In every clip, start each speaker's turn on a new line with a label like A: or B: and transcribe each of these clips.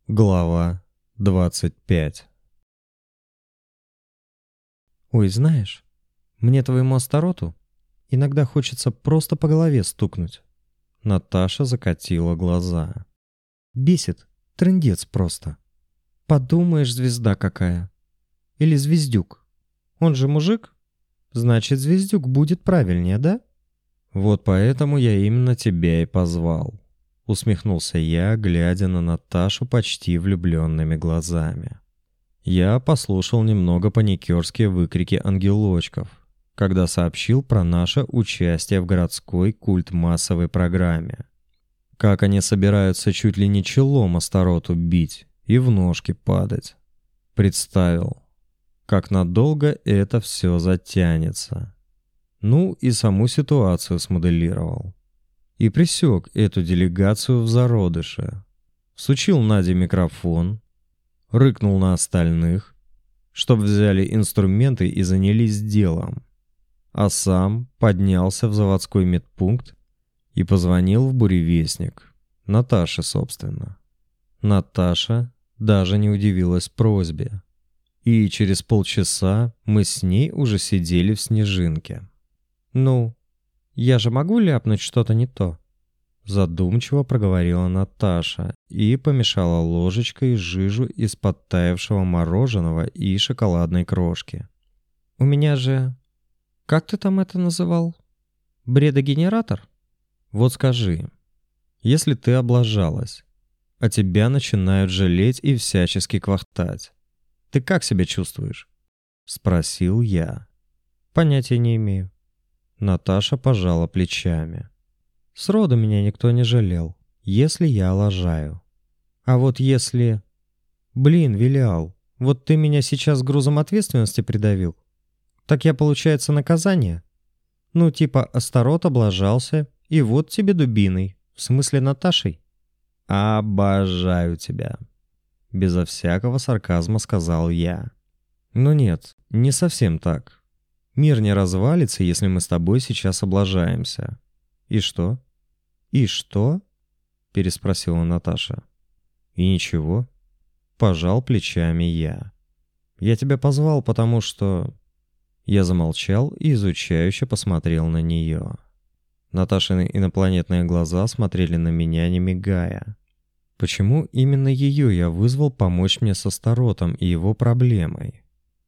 A: Глава 25. «Ой, знаешь, мне твоему Астароту иногда хочется просто по голове стукнуть». Наташа закатила глаза. «Бесит, трындец просто. Подумаешь, звезда какая. Или звездюк. Он же мужик? Значит, звездюк будет правильнее, да?» «Вот поэтому я именно тебя и позвал», — усмехнулся я, глядя на Наташу почти влюбленными глазами. Я послушал немного паникерские выкрики ангелочков, когда сообщил про наше участие в городской культ-массовой программе. Как они собираются чуть ли не челом Астароту бить и в ножки падать. Представил, как надолго это все затянется. Ну и саму ситуацию смоделировал. И пресек эту делегацию в зародыше. Всучил Наде микрофон, рыкнул на остальных, чтоб взяли инструменты и занялись делом. А сам поднялся в заводской медпункт и позвонил в буревестник. Наташе, собственно. Наташа даже не удивилась просьбе. И через полчаса мы с ней уже сидели в снежинке. «Ну, я же могу ляпнуть что-то не то?» Задумчиво проговорила Наташа и помешала ложечкой жижу из подтаявшего мороженого и шоколадной крошки. «У меня же... Как ты там это называл? Бредогенератор? Вот скажи, если ты облажалась, а тебя начинают жалеть и всячески квахтать, ты как себя чувствуешь?» Спросил я. «Понятия не имею». Наташа пожала плечами. «Сроду меня никто не жалел, если я лажаю. А вот если... Блин, Вилиал, вот ты меня сейчас грузом ответственности придавил. Так я, получается, наказание? Ну, типа Астарот облажался, и вот тебе дубиной, в смысле Наташей?» «Обожаю тебя», — безо всякого сарказма сказал я. «Ну нет, не совсем так. Мир не развалится, если мы с тобой сейчас облажаемся. И что?» «И что?» — переспросила Наташа. «И ничего», — пожал плечами я. «Я тебя позвал, потому что...» Я замолчал и изучающе посмотрел на нее. Наташины инопланетные глаза смотрели на меня, не мигая. Почему именно ее я вызвал помочь мне с Астаротом и его проблемой?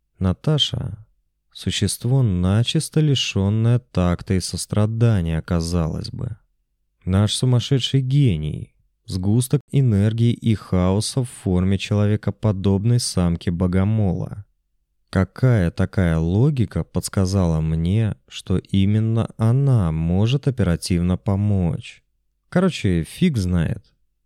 A: Наташа — существо начисто лишенное такта и сострадания, казалось бы. Наш сумасшедший гений, сгусток энергии и хаоса в форме человекоподобной самки-богомола. Какая такая логика подсказала мне, что именно она может оперативно помочь? Короче, фиг знает.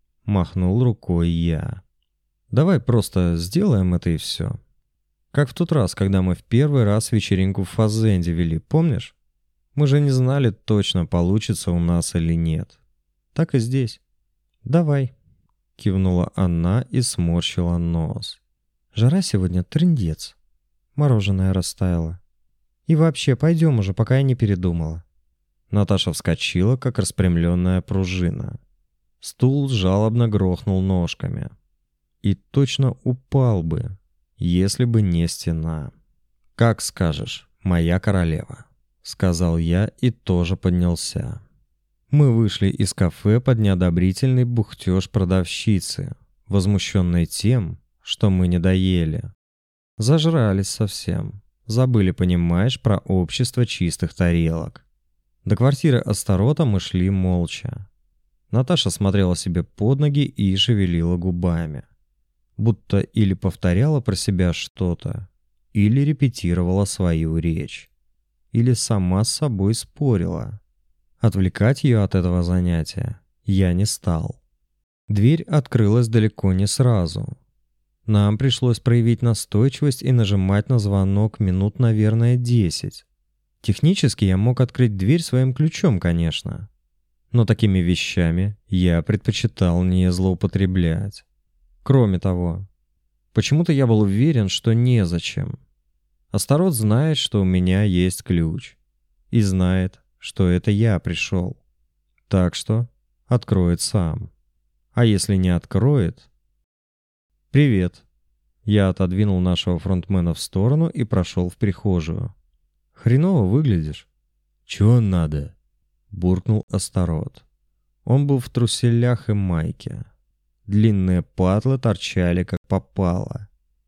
A: Махнул рукой я. Давай просто сделаем это и все. Как в тот раз, когда мы в первый раз вечеринку в Фазенде вели, помнишь? Мы же не знали точно, получится у нас или нет. Так и здесь. «Давай», — кивнула она и сморщила нос. «Жара сегодня трындец. Мороженое растаяло. И вообще, пойдем уже, пока я не передумала». Наташа вскочила, как распрямленная пружина. Стул жалобно грохнул ножками. И точно упал бы, если бы не стена. «Как скажешь, моя королева», — сказал я и тоже поднялся. Мы вышли из кафе под неодобрительный бухтеж продавщицы, возмущенной тем, что мы не доели. Зажрались совсем. Забыли, понимаешь, про общество чистых тарелок. До квартиры Астарота мы шли молча. Наташа смотрела себе под ноги и шевелила губами. Будто или повторяла про себя что-то, или репетировала свою речь. Или сама с собой спорила. Отвлекать ее от этого занятия я не стал. Дверь открылась далеко не сразу. Нам пришлось проявить настойчивость и нажимать на звонок минут, наверное, 10. Технически я мог открыть дверь своим ключом, конечно. Но такими вещами я предпочитал не злоупотреблять. Кроме того, почему-то я был уверен, что незачем. Астарот знает, что у меня есть ключ. И знает, что это я пришел. Так что откроет сам. А если не откроет, «Привет». Я отодвинул нашего фронтмена в сторону и прошел в прихожую. «Хреново выглядишь». «Чего надо?» — буркнул Астарот. Он был в труселях и майке. Длинные патлы торчали как попало.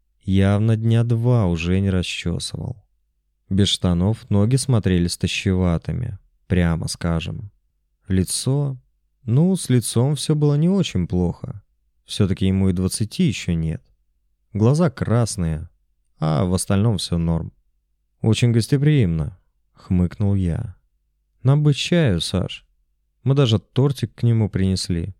A: Явно дня 2 уже не расчесывал. Без штанов ноги смотрелись тощеватыми, прямо скажем. Лицо... Ну, с лицом все было не очень плохо. Все-таки ему и 20 еще нет. Глаза красные, а в остальном все норм. «Очень гостеприимно», — хмыкнул я. «Нам бы чаю, Саш. Мы даже тортик к нему принесли».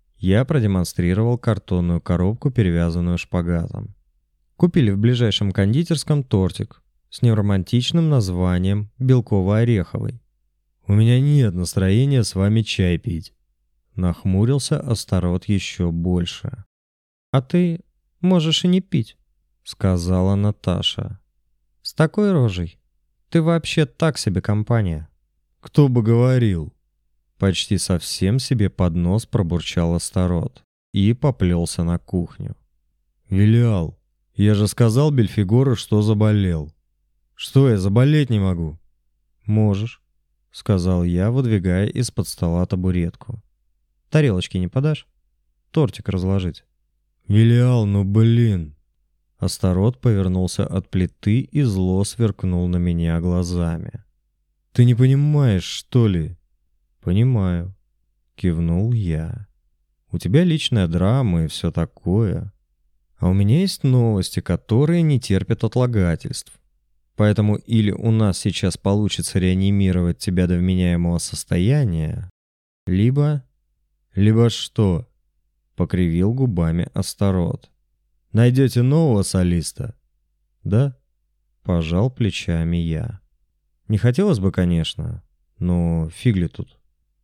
A: Я продемонстрировал картонную коробку, перевязанную шпагатом. Купили в ближайшем кондитерском тортик с неромантичным названием «Белково-ореховый». «У меня нет настроения с вами чай пить», — нахмурился Астарот еще больше. «А ты можешь и не пить», — сказала Наташа. «С такой рожей ты вообще так себе компания». «Кто бы говорил?» Почти совсем себе под нос пробурчал Астарот и поплелся на кухню. «Велиал, я же сказал Бельфигору, что заболел. Что, я заболеть не могу?» «Можешь», — сказал я, выдвигая из-под стола табуретку. «Тарелочки не подашь? Тортик разложить». «Велиал, ну блин!» Астарот повернулся от плиты и зло сверкнул на меня глазами. «Ты не понимаешь, что ли?» «Понимаю», — кивнул я. «У тебя личная драма и все такое. А у меня есть новости, которые не терпят отлагательств. Поэтому или у нас сейчас получится реанимировать тебя до вменяемого состояния, либо...» «Либо что?» — покривил губами Астарот. «Найдете нового солиста?» «Да?» — пожал плечами я. «Не хотелось бы, конечно, но фиг ли тут».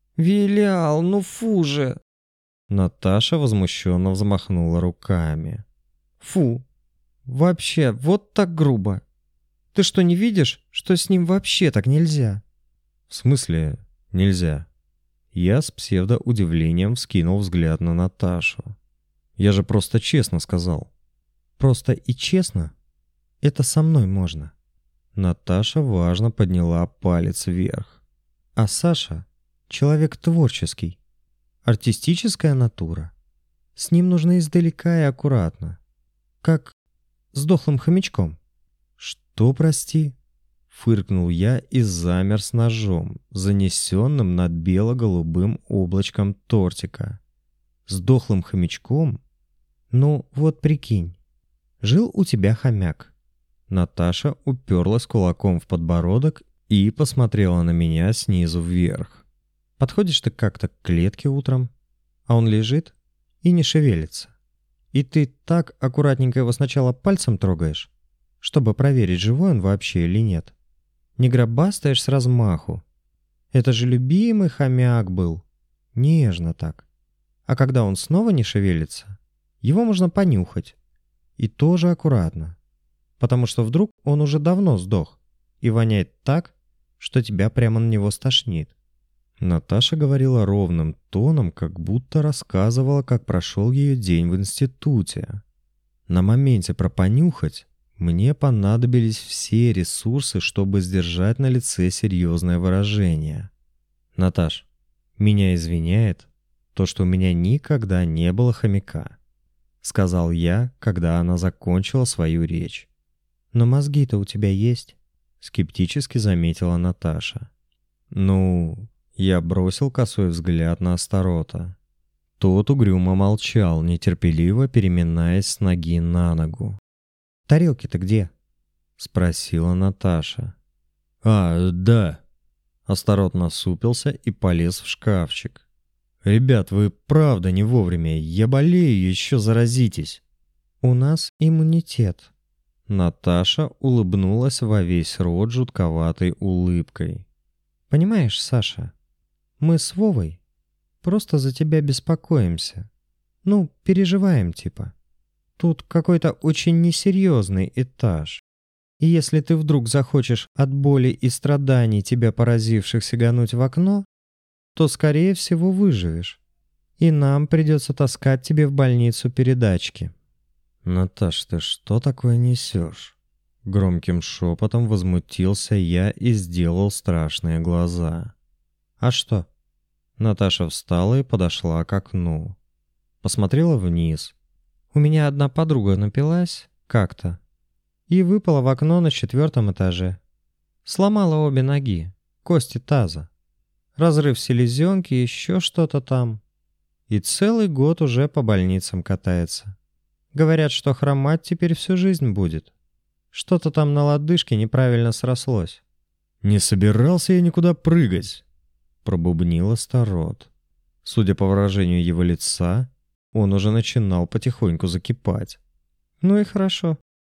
A: «Велиал, ну фу же!» Наташа возмущенно взмахнула руками. «Фу! Вообще, вот так грубо! Ты что, не видишь, что с ним вообще так нельзя?» «В смысле нельзя?» Я с псевдоудивлением вскинул взгляд на Наташу. «Я же просто честно сказал». «Просто и честно? Это со мной можно». Наташа важно подняла палец вверх. «А Саша — человек творческий, артистическая натура. С ним нужно издалека и аккуратно, как с дохлым хомячком». «Что, прости?» — фыркнул я и замер с ножом, занесенным над бело-голубым облачком тортика. «С дохлым хомячком? Ну, вот прикинь, жил у тебя хомяк». Наташа уперлась кулаком в подбородок и посмотрела на меня снизу вверх. «Подходишь ты как-то к клетке утром, а он лежит и не шевелится. И ты так аккуратненько его сначала пальцем трогаешь, чтобы проверить, живой он вообще или нет. Не гробастаешь с размаху. Это же любимый хомяк был. Нежно так. А когда он снова не шевелится, его можно понюхать. И тоже аккуратно. Потому что вдруг он уже давно сдох и воняет так, что тебя прямо на него стошнит». Наташа говорила ровным тоном, как будто рассказывала, как прошел ее день в институте. На моменте про понюхать мне понадобились все ресурсы, чтобы сдержать на лице серьезное выражение. «Наташ, меня извиняет то, что у меня никогда не было хомяка», — сказал я, когда она закончила свою речь. «Но мозги-то у тебя есть», — скептически заметила Наташа. «Ну...» — я бросил косой взгляд на Астарота. Тот угрюмо молчал, нетерпеливо переминаясь с ноги на ногу. «Тарелки-то где?» — спросила Наташа. «А, да». Астарот насупился и полез в шкафчик. «Ребят, вы правда не вовремя. Я болею, еще заразитесь». «У нас иммунитет». Наташа улыбнулась во весь рот жутковатой улыбкой. «Понимаешь, Саша, мы с Вовой просто за тебя беспокоимся. Ну, переживаем типа. Тут какой-то очень несерьезный этаж. И если ты вдруг захочешь от боли и страданий тебя поразивших сигануть в окно, то, скорее всего, выживешь. И нам придется таскать тебе в больницу передачки». «Наташ, ты что такое несешь?» Громким шепотом возмутился я и сделал страшные глаза. «А что?» Наташа встала и подошла к окну. Посмотрела вниз. «У меня одна подруга напилась как-то и выпала в окно на 4-м этаже. Сломала обе ноги, кости таза. Разрыв селезенки, еще что-то там. И целый год уже по больницам катается. Говорят, что хромать теперь всю жизнь будет. Что-то там на лодыжке неправильно срослось».
B: «Не собирался я никуда прыгать»,
A: — пробубнил Астарот. Судя по выражению его лица, он уже начинал потихоньку закипать. «Ну и хорошо».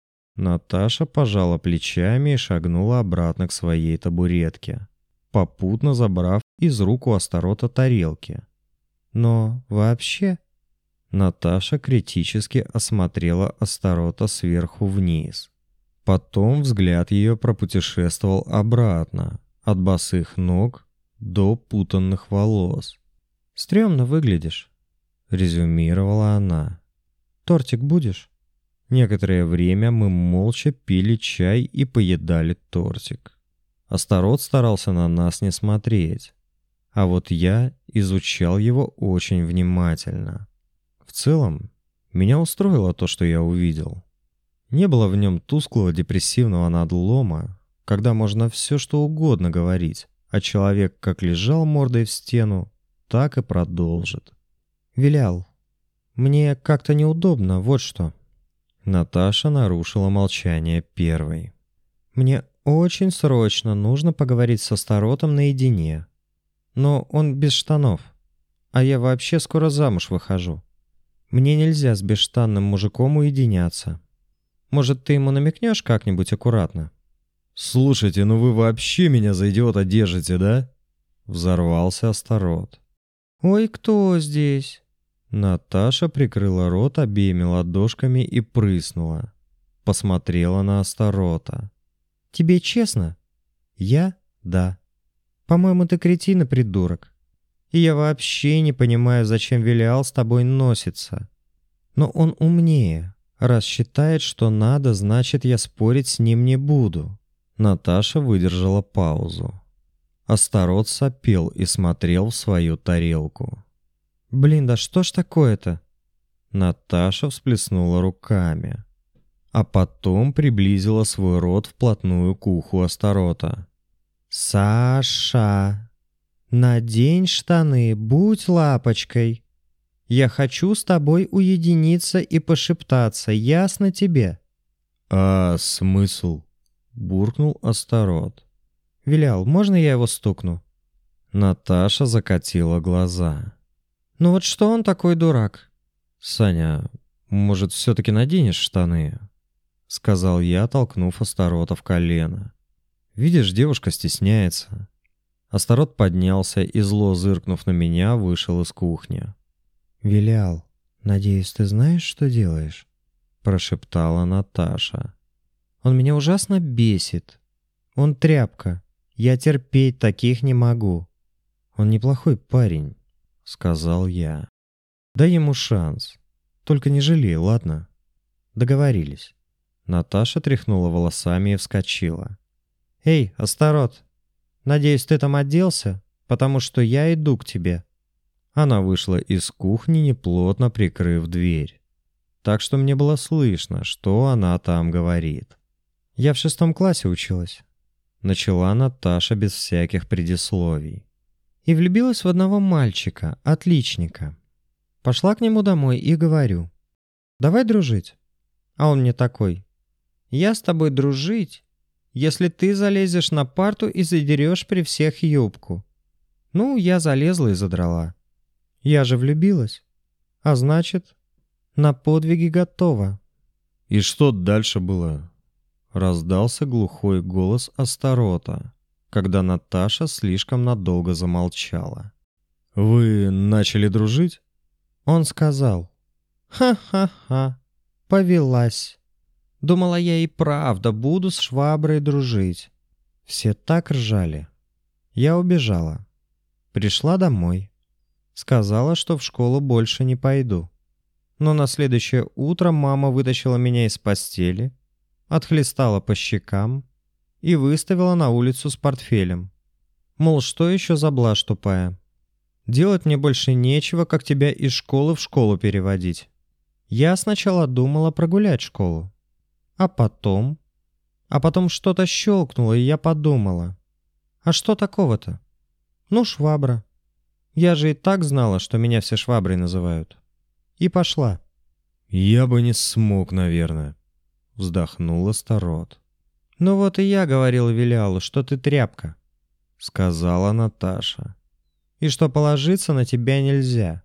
A: Наташа пожала плечами и шагнула обратно к своей табуретке, попутно забрав из рук у Астарота тарелки. «Но вообще...» Наташа критически осмотрела Астарота сверху вниз. Потом взгляд ее пропутешествовал обратно, от босых ног до путанных волос. «Стремно выглядишь», — резюмировала она. «Тортик будешь?» Некоторое время мы молча пили чай и поедали тортик. Астарот старался на нас не смотреть, а вот я изучал его очень внимательно. В целом, меня устроило то, что я увидел. Не было в нем тусклого депрессивного надлома, когда можно все что угодно говорить, а человек как лежал мордой в стену, так и продолжит. «Вилял, мне как-то неудобно, вот что». Наташа нарушила молчание первой. «Мне очень срочно нужно поговорить со Астаротом наедине. Но он без штанов, а я вообще скоро замуж выхожу. Мне нельзя с бесштанным мужиком уединяться. Может, ты ему намекнешь как-нибудь аккуратно?»
B: «Слушайте, ну вы вообще меня за идиота держите, да?»
A: Взорвался Астарот. «Ой, кто здесь?» Наташа прикрыла рот обеими ладошками и прыснула. Посмотрела на Астарота. «Тебе честно?» «Я? Да. По-моему, ты кретин и придурок. И я вообще не понимаю, зачем Велиал с тобой носится. Но он умнее. Раз считает, что надо, значит, я спорить с ним не буду». Наташа выдержала паузу. Астарот сопел и смотрел в свою тарелку. «Блин, да что ж такое-то?» Наташа всплеснула руками, а потом приблизила свой рот вплотную к уху Астарота. «Саша, надень штаны, будь лапочкой. Я хочу с тобой уединиться и пошептаться, ясно тебе?»
B: «А смысл?»
A: — буркнул Астарот. «Вилял, можно я его стукну?» Наташа закатила глаза. «Ну вот что он такой дурак?» «Саня, может, все-таки наденешь штаны?» — сказал я, толкнув Астарота в колено. «Видишь, девушка стесняется». Астарот поднялся и, зло зыркнув на меня, вышел из кухни. «Вилял, надеюсь, ты знаешь, что делаешь?» — прошептала Наташа. «Он меня ужасно бесит. Он тряпка. Я терпеть таких не могу». «Он неплохой парень», — сказал я. «Дай ему шанс. Только не жалей, ладно?» «Договорились». Наташа тряхнула волосами и вскочила. «Эй, Астарот, надеюсь, ты там оделся, потому что я иду к тебе». Она вышла из кухни, неплотно прикрыв дверь, так что мне было слышно, что она там говорит. «Я в 6 классе училась», — начала Наташа без всяких предисловий. «И влюбилась в одного мальчика, отличника. Пошла к нему домой и говорю: давай дружить. А он мне такой: я с тобой дружить, если ты залезешь на парту и задерешь при всех юбку. Ну, я залезла и задрала. Я же влюбилась. А значит, на подвиги готова».
B: «И что дальше было?»
A: Раздался глухой голос Астарота, когда Наташа слишком надолго замолчала.
B: «Вы начали дружить?»
A: Он сказал: «Ха-ха-ха, повелась. Думала, я и правда буду с шваброй дружить». Все так ржали. Я убежала. Пришла домой. Сказала, что в школу больше не пойду. Но на следующее утро мама вытащила меня из постели, отхлестала по щекам и выставила на улицу с портфелем. Мол, что еще за блажь тупая? Делать мне больше нечего, как тебя из школы в школу переводить. Я сначала думала прогулять школу. А потом что-то щелкнуло, и я подумала. А что такого-то? Ну, швабра. Я же и так знала, что меня все шваброй называют. И пошла.
B: «Я бы не смог, наверное», — вздохнула Старот.
A: «Ну вот и я говорила Вилиалу, что ты тряпка», — сказала Наташа. «И что положиться на тебя нельзя.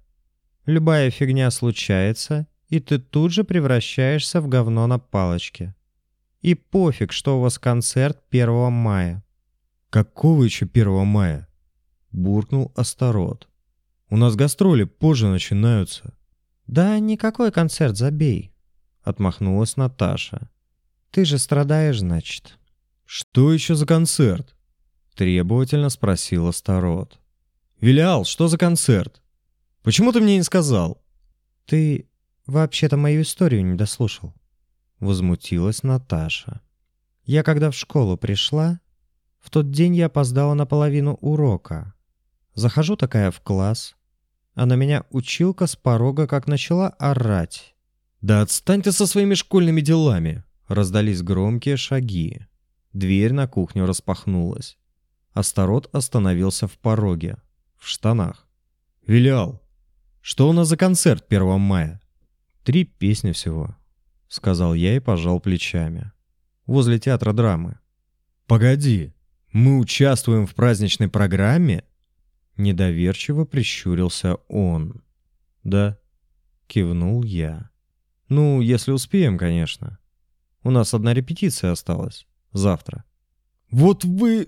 A: Любая фигня случается, и ты тут же превращаешься в говно на палочке. И пофиг, что у вас концерт 1 мая».
B: «Какого еще 1 мая?» — буркнул Астарот. «У нас гастроли позже начинаются».
A: «Да никакой концерт, забей», — отмахнулась Наташа. «Ты же страдаешь, значит».
B: «Что еще за концерт?» — требовательно спросил Астарот. «Вилиал, что за концерт? Почему ты мне не сказал?»
A: «Ты вообще-то мою историю не дослушал», — возмутилась Наташа. «Я когда в школу пришла, в тот день я опоздала на половину урока. Захожу такая в класс, а на меня училка с порога как начала орать.
B: «Да отстань ты со своими школьными делами!»
A: Раздались громкие шаги. Дверь на кухню распахнулась. Астарот остановился в пороге, в штанах.
B: «Вилиал, что у нас за концерт 1 мая?»
A: 3 песни всего», — сказал я и пожал плечами. «Возле театра драмы».
B: «Погоди, мы участвуем в праздничной программе?»
A: Недоверчиво прищурился он. «Да», — кивнул я. «Ну, если успеем, конечно. У нас одна репетиция осталась. Завтра».
B: «Вот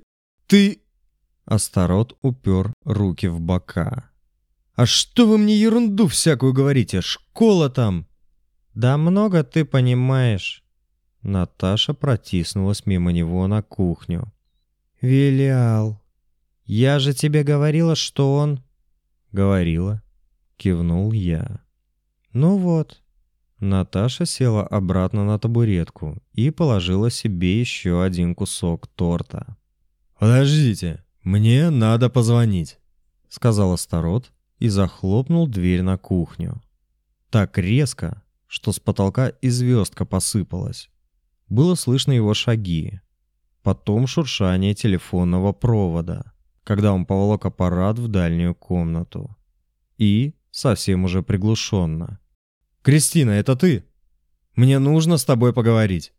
B: ты...»
A: Астарот упер руки в бока.
B: «А что вы мне ерунду всякую говорите? Школа там!»
A: «Да много ты понимаешь». Наташа протиснулась мимо него на кухню. «Вилиал, я же тебе говорила, что он...» «Говорила», — кивнул я. «Ну вот». Наташа села обратно на табуретку и положила себе еще один кусок торта.
B: «Подождите, мне надо позвонить»,
A: — сказал Астарот и захлопнул дверь на кухню. Так резко, что с потолка и звездка посыпалась. Было слышно его шаги. Потом шуршание телефонного провода, когда он поволок аппарат в дальнюю комнату. И совсем уже приглушенно:
B: «Кристина, это ты? Мне нужно с тобой поговорить».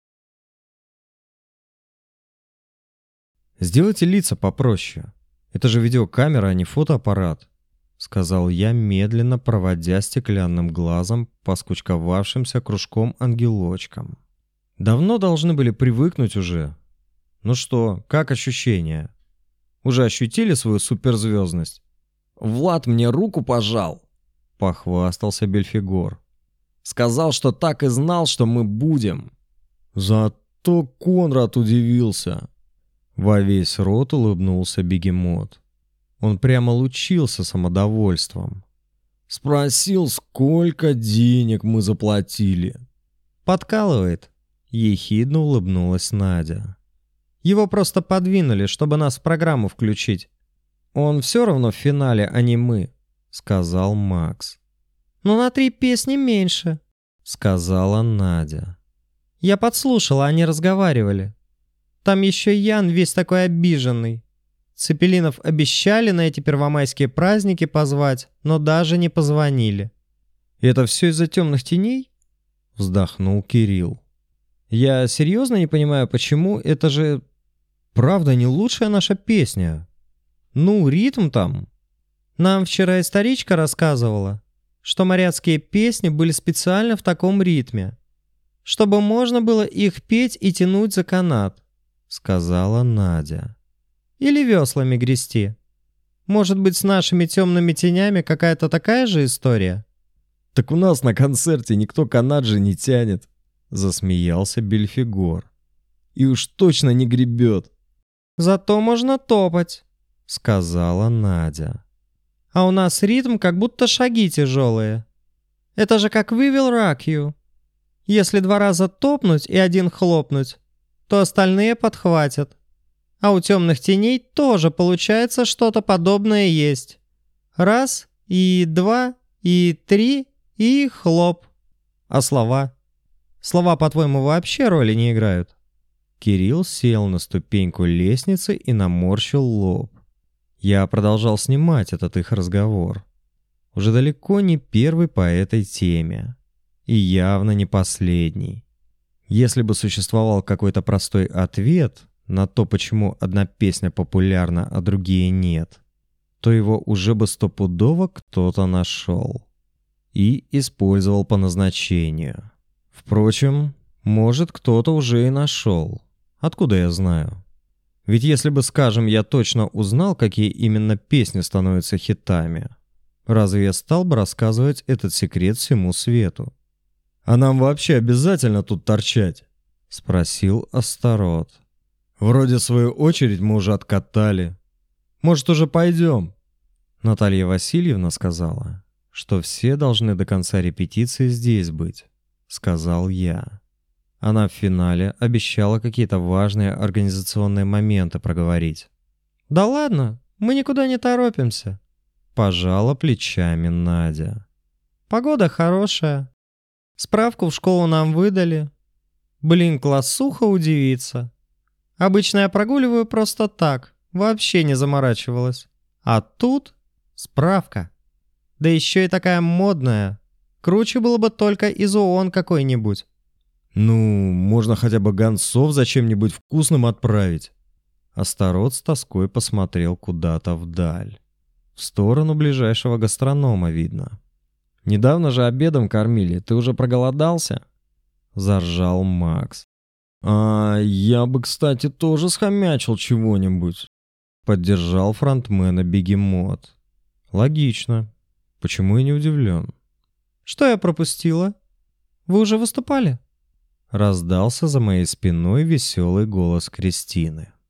A: «Сделайте лица попроще. Это же видеокамера, а не фотоаппарат», — сказал я, медленно проводя стеклянным глазом по скучковавшимся кружком ангелочкам. «Давно должны были привыкнуть уже. Ну что, как ощущения? Уже ощутили свою суперзвездность?»
C: «Влад мне руку пожал»,
A: — похвастался Бельфигор.
C: «Сказал, что так и знал, что мы будем».
B: Зато Конрад удивился.
A: Во весь рот улыбнулся бегемот. Он прямо лучился самодовольством.
B: «Спросил, сколько денег мы заплатили».
A: «Подкалывает», — ехидно улыбнулась Надя. «Его просто подвинули, чтобы нас в программу включить. Он все равно в финале, а не мы», — сказал Макс. «Но на 3 песни меньше», — сказала Надя. «Я подслушала, они разговаривали. Там еще Ян весь такой обиженный. Цепелинов обещали на эти первомайские праздники позвать, но даже не позвонили». «Это все из-за темных теней?» — вздохнул Кирилл. «Я серьезно не понимаю, почему. Это же правда не лучшая наша песня. Ну, ритм там. Нам вчера историчка рассказывала, что моряцкие песни были специально в таком ритме, чтобы можно было их петь и тянуть за канат», — сказала Надя. «Или веслами грести. Может быть, с нашими темными тенями какая-то такая же история?»
B: «Так у нас на концерте никто канат же не тянет»,
A: — засмеялся Бельфигор.
B: «И уж точно не гребет».
A: «Зато можно топать», — сказала Надя. «А у нас ритм как будто шаги тяжелые. Это же как We Will Rock You. Если 2 раза топнуть и 1 хлопнуть, то остальные подхватят. А у темных теней тоже получается что-то подобное есть. 1, и 2, и 3, и хлоп. А слова? Слова, по-твоему, вообще роли не играют?
B: Кирилл сел на ступеньку лестницы и наморщил лоб. Я продолжал снимать этот их разговор. Уже далеко не первый по этой теме. И явно не последний. Если бы существовал какой-то простой ответ на то, почему одна песня популярна, а другие нет, то его уже бы стопудово кто-то нашел и использовал по назначению. Впрочем, может, кто-то уже и нашел. Откуда я знаю? Ведь если бы, скажем, я точно узнал, какие именно песни становятся хитами, разве я стал бы рассказывать этот секрет всему свету? «А нам вообще обязательно тут торчать?» — спросил Астарот. «Вроде свою очередь мы уже откатали. Может, уже пойдем?» Наталья Васильевна сказала, что все должны до конца репетиции здесь быть, сказал я. Она в финале обещала какие-то важные организационные моменты проговорить.
A: «Да ладно, мы никуда не торопимся»,
B: — пожала плечами Надя.
A: «Погода хорошая. Справку в школу нам выдали. Блин, классуха удивится. Обычно я прогуливаю просто так, вообще не заморачивалась. А тут справка. Да еще и такая модная. Круче было бы только из ООН какой-нибудь».
B: «Ну, можно хотя бы гонцов за чем-нибудь вкусным отправить». Астарот с тоской посмотрел куда-то вдаль. В сторону ближайшего гастронома, видно. «Недавно же обедом кормили, ты уже проголодался?» Заржал Макс. «А я бы, кстати, тоже схомячил чего-нибудь», поддержал фронтмена Бегемот. «Логично. Почему я не удивлен?»
A: «Что я пропустила? Вы уже выступали?»
B: Раздался за моей спиной веселый голос Кристины.